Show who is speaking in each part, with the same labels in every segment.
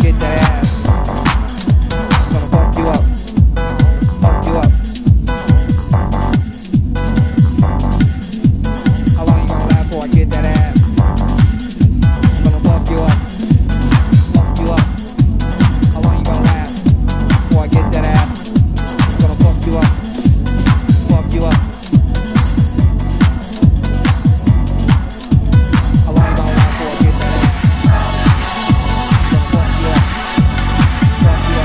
Speaker 1: get that ass. Gonna fuck you up. Fuck you up. How long you gonna laugh before I get that ass? Gonna fuck you up. Fuck you up. How long you gonna laugh before I get that ass? Gonna fuck you up. Fuck you up. How long you gonna laugh before I get that ass? Gonna fuck you up. Fuck you up.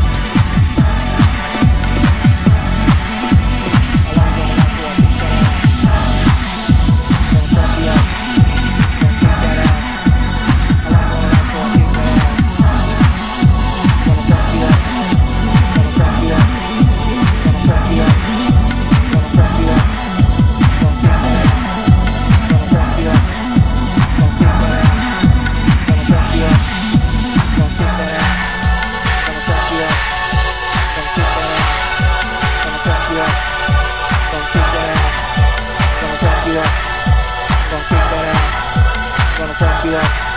Speaker 1: How long you gonna laugh before I get that ass? Gonna fuck you up. Gonna kick that ass. How long you gonna laugh before I kick that ass? Gonna fuck you up. Gonna fuck you up. Gonna fuck you up. Gonna fuck you up. Gonna kick that ass. Gonna fuck you up. Gonna kick that ass. Gonna fuck you up. Gonna kick that ass. Gonna fuck you up. Gonna kick that ass. Gonna fuck you up. Gonna kick that ass. Gonna fuck you up. Gonna kick that ass. Gonna fuck you up.